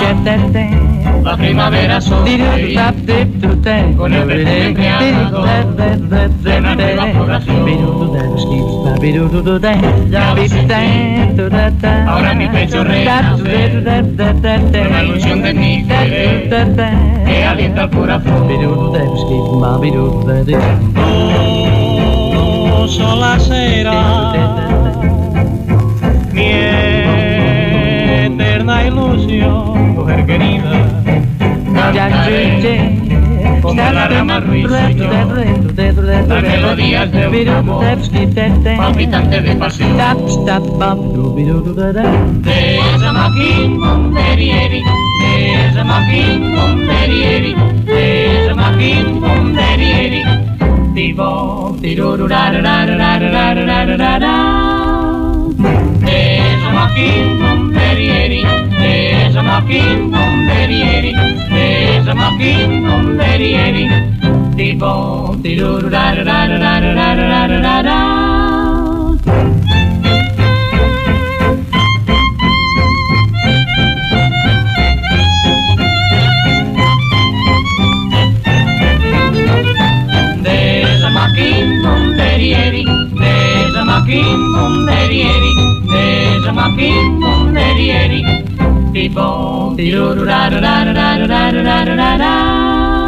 La primavera sonreía con el perfume embriagado llenando la población. Ahora mi pecho renace con la ilusión de mi querer que alienta el corazón. Oh, sola será mi eterna ilusión, mujer querida. Cantaré como la rama ruiseñor las melodías de un amor palpitante de pasión. There's a mocking bomberieri, there's a mocking bomberieri, there's a mocking bomberieri. Tibo, tirururarararararararara. There's a mocking bomberieri, there's a mocking bomberieri, there's a mocking bomberieri. Tibo, tirururarararararararara. There's a mocking bomberieri, there's a mocking bomberieri, there's a mocking bomberieri. Tipo, tirururarararararararara.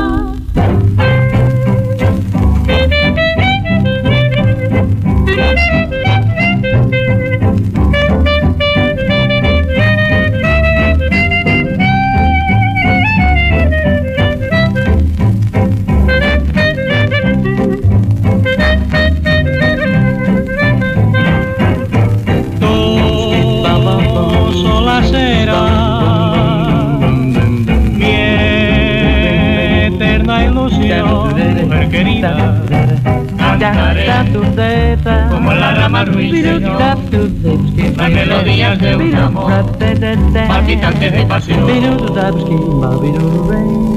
Mujer querida, Cantaré como la rama ruiseñor las melodías de un amor palpitante de pasión.